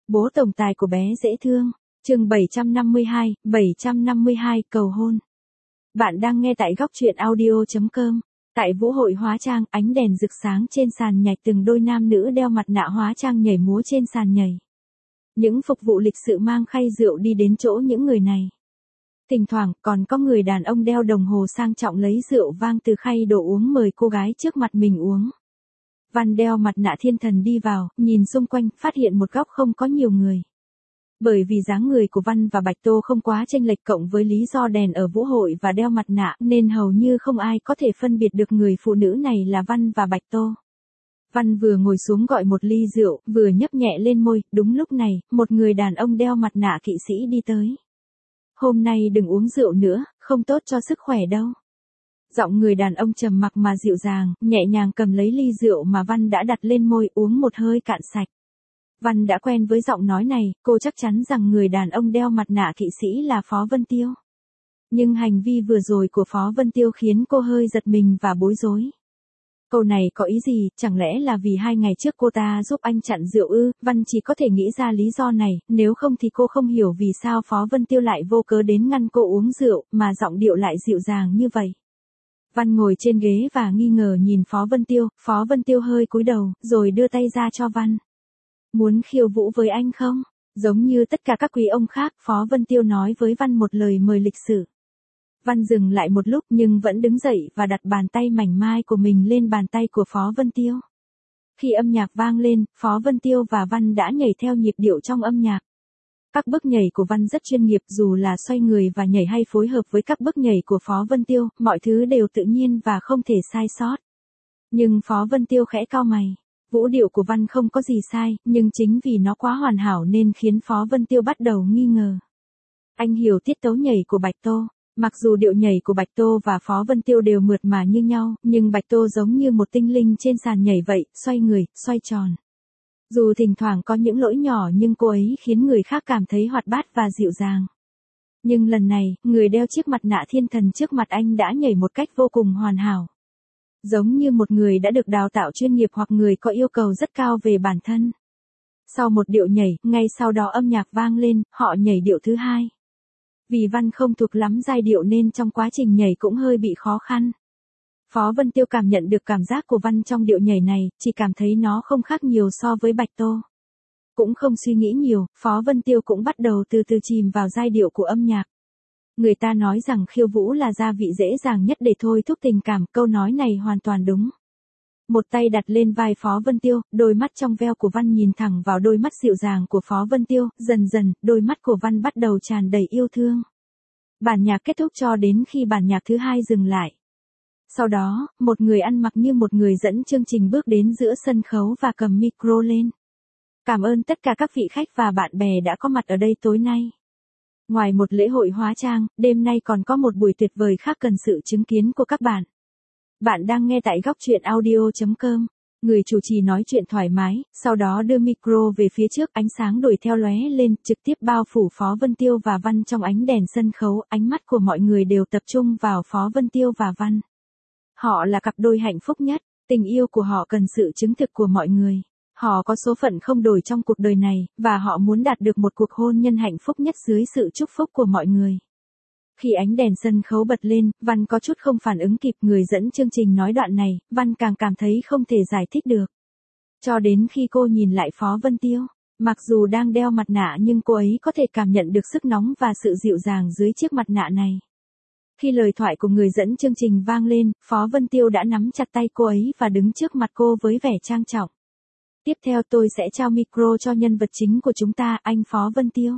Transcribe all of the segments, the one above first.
Bố tổng tài của bé dễ thương. Chương 752 cầu hôn. Bạn đang nghe tại góc truyện audio.com. Tại Vũ hội hóa trang, ánh đèn rực sáng trên sàn nhảy, từng đôi nam nữ đeo mặt nạ hóa trang nhảy múa trên sàn nhảy. Những phục vụ lịch sự mang khay rượu đi đến chỗ những người này. Thỉnh thoảng còn có người đàn ông đeo đồng hồ sang trọng lấy rượu vang từ khay đổ uống mời cô gái trước mặt mình uống. Văn đeo mặt nạ thiên thần đi vào, nhìn xung quanh, phát hiện một góc không có nhiều người. Bởi vì dáng người của Văn và Bạch Tô không quá chênh lệch, cộng với lý do đèn ở vũ hội và đeo mặt nạ, nên hầu như không ai có thể phân biệt được người phụ nữ này là Văn và Bạch Tô. Văn vừa ngồi xuống gọi một ly rượu, vừa nhấp nhẹ lên môi. Đúng lúc này, một người đàn ông đeo mặt nạ kỵ sĩ đi tới. Hôm nay đừng uống rượu nữa, không tốt cho sức khỏe đâu. Giọng người đàn ông trầm mặc mà dịu dàng, nhẹ nhàng cầm lấy ly rượu mà Văn đã đặt lên môi, uống một hơi cạn sạch. Văn đã quen với giọng nói này, cô chắc chắn rằng người đàn ông đeo mặt nạ kỵ sĩ là Phó Vân Tiêu. Nhưng hành vi vừa rồi của Phó Vân Tiêu khiến cô hơi giật mình và bối rối. Câu này có ý gì, chẳng lẽ là vì 2 ngày trước cô ta giúp anh chặn rượu ư? Văn chỉ có thể nghĩ ra lý do này, nếu không thì cô không hiểu vì sao Phó Vân Tiêu lại vô cớ đến ngăn cô uống rượu, mà giọng điệu lại dịu dàng như vậy. Văn ngồi trên ghế và nghi ngờ nhìn Phó Vân Tiêu hơi cúi đầu, rồi đưa tay ra cho Văn. Muốn khiêu vũ với anh không? Giống như tất cả các quý ông khác, Phó Vân Tiêu nói với Văn một lời mời lịch sự. Văn dừng lại một lúc nhưng vẫn đứng dậy và đặt bàn tay mảnh mai của mình lên bàn tay của Phó Vân Tiêu. Khi âm nhạc vang lên, Phó Vân Tiêu và Văn đã nhảy theo nhịp điệu trong âm nhạc. Các bước nhảy của Văn rất chuyên nghiệp, dù là xoay người và nhảy hay phối hợp với các bước nhảy của Phó Vân Tiêu, mọi thứ đều tự nhiên và không thể sai sót. Nhưng Phó Vân Tiêu khẽ cau mày. Vũ điệu của Văn không có gì sai, nhưng chính vì nó quá hoàn hảo nên khiến Phó Vân Tiêu bắt đầu nghi ngờ. Anh hiểu tiết tấu nhảy của Bạch Tô. Mặc dù điệu nhảy của Bạch Tô và Phó Vân Tiêu đều mượt mà như nhau, nhưng Bạch Tô giống như một tinh linh trên sàn nhảy vậy, xoay người, xoay tròn. Dù thỉnh thoảng có những lỗi nhỏ nhưng cô ấy khiến người khác cảm thấy hoạt bát và dịu dàng. Nhưng lần này, người đeo chiếc mặt nạ thiên thần trước mặt anh đã nhảy một cách vô cùng hoàn hảo. Giống như một người đã được đào tạo chuyên nghiệp hoặc người có yêu cầu rất cao về bản thân. Sau một điệu nhảy, ngay sau đó âm nhạc vang lên, họ nhảy điệu thứ hai. Vì Văn không thuộc lắm giai điệu nên trong quá trình nhảy cũng hơi bị khó khăn. Phó Vân Tiêu cảm nhận được cảm giác của Văn trong điệu nhảy này, chỉ cảm thấy nó không khác nhiều so với Bạch Tô. Cũng không suy nghĩ nhiều, Phó Vân Tiêu cũng bắt đầu từ từ chìm vào giai điệu của âm nhạc. Người ta nói rằng khiêu vũ là gia vị dễ dàng nhất để thôi thúc tình cảm, câu nói này hoàn toàn đúng. Một tay đặt lên vai Phó Vân Tiêu, đôi mắt trong veo của Văn nhìn thẳng vào đôi mắt dịu dàng của Phó Vân Tiêu, dần dần, đôi mắt của Văn bắt đầu tràn đầy yêu thương. Bản nhạc kết thúc cho đến khi bản nhạc thứ hai dừng lại. Sau đó, một người ăn mặc như một người dẫn chương trình bước đến giữa sân khấu và cầm micro lên. Cảm ơn tất cả các vị khách và bạn bè đã có mặt ở đây tối nay. Ngoài một lễ hội hóa trang, đêm nay còn có một buổi tuyệt vời khác cần sự chứng kiến của các bạn. Bạn đang nghe tại góc truyện audio.com. Người chủ trì nói chuyện thoải mái, sau đó đưa micro về phía trước, ánh sáng đuổi theo lóe lên, trực tiếp bao phủ Phó Vân Tiêu và Văn trong ánh đèn sân khấu, ánh mắt của mọi người đều tập trung vào Phó Vân Tiêu và Văn. Họ là cặp đôi hạnh phúc nhất, tình yêu của họ cần sự chứng thực của mọi người. Họ có số phận không đổi trong cuộc đời này, và họ muốn đạt được một cuộc hôn nhân hạnh phúc nhất dưới sự chúc phúc của mọi người. Khi ánh đèn sân khấu bật lên, Văn có chút không phản ứng kịp người dẫn chương trình nói đoạn này, Văn càng cảm thấy không thể giải thích được. Cho đến khi cô nhìn lại Phó Vân Tiêu, mặc dù đang đeo mặt nạ nhưng cô ấy có thể cảm nhận được sức nóng và sự dịu dàng dưới chiếc mặt nạ này. Khi lời thoại của người dẫn chương trình vang lên, Phó Vân Tiêu đã nắm chặt tay cô ấy và đứng trước mặt cô với vẻ trang trọng. Tiếp theo tôi sẽ trao micro cho nhân vật chính của chúng ta, anh Phó Vân Tiêu.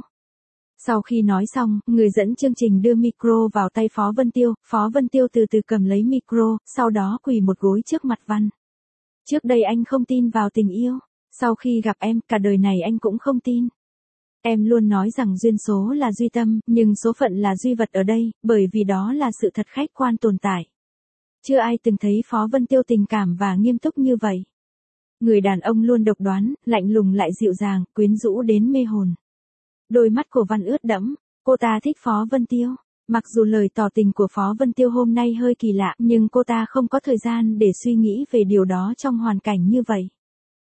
Sau khi nói xong, người dẫn chương trình đưa micro vào tay Phó Vân Tiêu từ từ cầm lấy micro, sau đó quỳ một gối trước mặt Văn. Trước đây anh không tin vào tình yêu, sau khi gặp em, cả đời này anh cũng không tin. Em luôn nói rằng duyên số là duy tâm, nhưng số phận là duy vật ở đây, bởi vì đó là sự thật khách quan tồn tại. Chưa ai từng thấy Phó Vân Tiêu tình cảm và nghiêm túc như vậy. Người đàn ông luôn độc đoán, lạnh lùng lại dịu dàng, quyến rũ đến mê hồn. Đôi mắt của Văn ướt đẫm, cô ta thích Phó Vân Tiêu. Mặc dù lời tỏ tình của Phó Vân Tiêu hôm nay hơi kỳ lạ, nhưng cô ta không có thời gian để suy nghĩ về điều đó trong hoàn cảnh như vậy.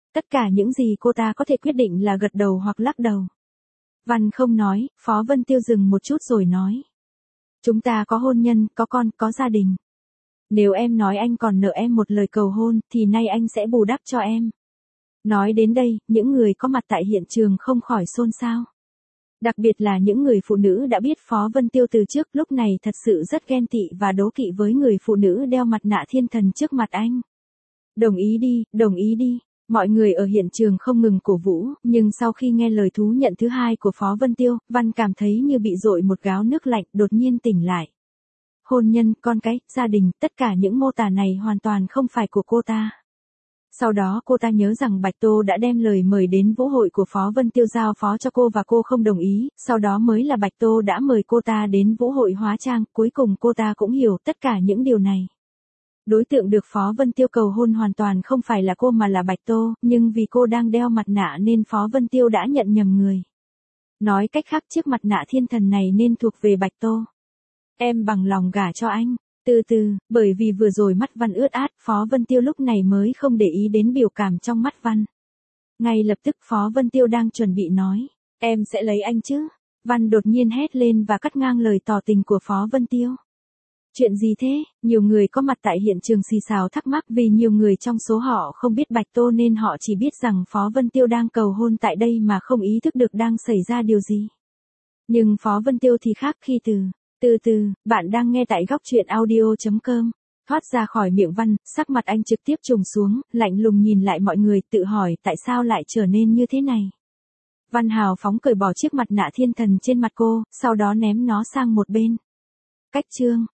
Tất cả những gì cô ta có thể quyết định là gật đầu hoặc lắc đầu. Văn không nói, Phó Vân Tiêu dừng một chút rồi nói. Chúng ta có hôn nhân, có con, có gia đình. Nếu em nói anh còn nợ em một lời cầu hôn, thì nay anh sẽ bù đắp cho em. Nói đến đây, những người có mặt tại hiện trường không khỏi xôn xao. Đặc biệt là những người phụ nữ đã biết Phó Vân Tiêu từ trước, lúc này thật sự rất ghen tị và đố kỵ với người phụ nữ đeo mặt nạ thiên thần trước mặt anh. Đồng ý đi, đồng ý đi. Mọi người ở hiện trường không ngừng cổ vũ, nhưng sau khi nghe lời thú nhận thứ hai của Phó Vân Tiêu, Văn cảm thấy như bị dội một gáo nước lạnh, đột nhiên tỉnh lại. Hôn nhân, con cái, gia đình, tất cả những mô tả này hoàn toàn không phải của cô ta. Sau đó cô ta nhớ rằng Bạch Tô đã đem lời mời đến vũ hội của Phó Vân Tiêu giao phó cho cô và cô không đồng ý, sau đó mới là Bạch Tô đã mời cô ta đến vũ hội hóa trang, cuối cùng cô ta cũng hiểu tất cả những điều này. Đối tượng được Phó Vân Tiêu cầu hôn hoàn toàn không phải là cô mà là Bạch Tô, nhưng vì cô đang đeo mặt nạ nên Phó Vân Tiêu đã nhận nhầm người. Nói cách khác chiếc mặt nạ thiên thần này nên thuộc về Bạch Tô. Em bằng lòng gả cho anh. Từ từ, bởi vì vừa rồi mắt Văn ướt át, Phó Vân Tiêu lúc này mới không để ý đến biểu cảm trong mắt Văn. Ngay lập tức Phó Vân Tiêu đang chuẩn bị nói, em sẽ lấy anh chứ. Văn đột nhiên hét lên và cắt ngang lời tỏ tình của Phó Vân Tiêu. Chuyện gì thế? Nhiều người có mặt tại hiện trường xì xào thắc mắc vì nhiều người trong số họ không biết Bạch Tô nên họ chỉ biết rằng Phó Vân Tiêu đang cầu hôn tại đây mà không ý thức được đang xảy ra điều gì. Nhưng Phó Vân Tiêu thì khác khi từ, bạn đang nghe tại góc truyện audio.com. Thoát ra khỏi miệng Văn, sắc mặt anh trực tiếp trùng xuống, lạnh lùng nhìn lại mọi người, tự hỏi tại sao lại trở nên như thế này. Văn hào phóng cởi bỏ chiếc mặt nạ thiên thần trên mặt cô, sau đó ném nó sang một bên. Cách chương